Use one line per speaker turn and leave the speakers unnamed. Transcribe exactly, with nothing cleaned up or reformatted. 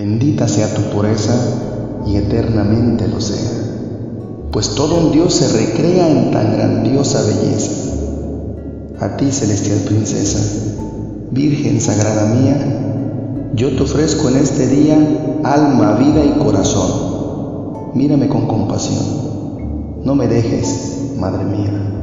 Bendita sea tu pureza y eternamente lo sea, pues todo un Dios se recrea en tan grandiosa belleza. A ti, celestial princesa, Virgen sagrada mía, yo te ofrezco en este día alma, vida y corazón. Mírame con compasión, no me dejes, Madre mía.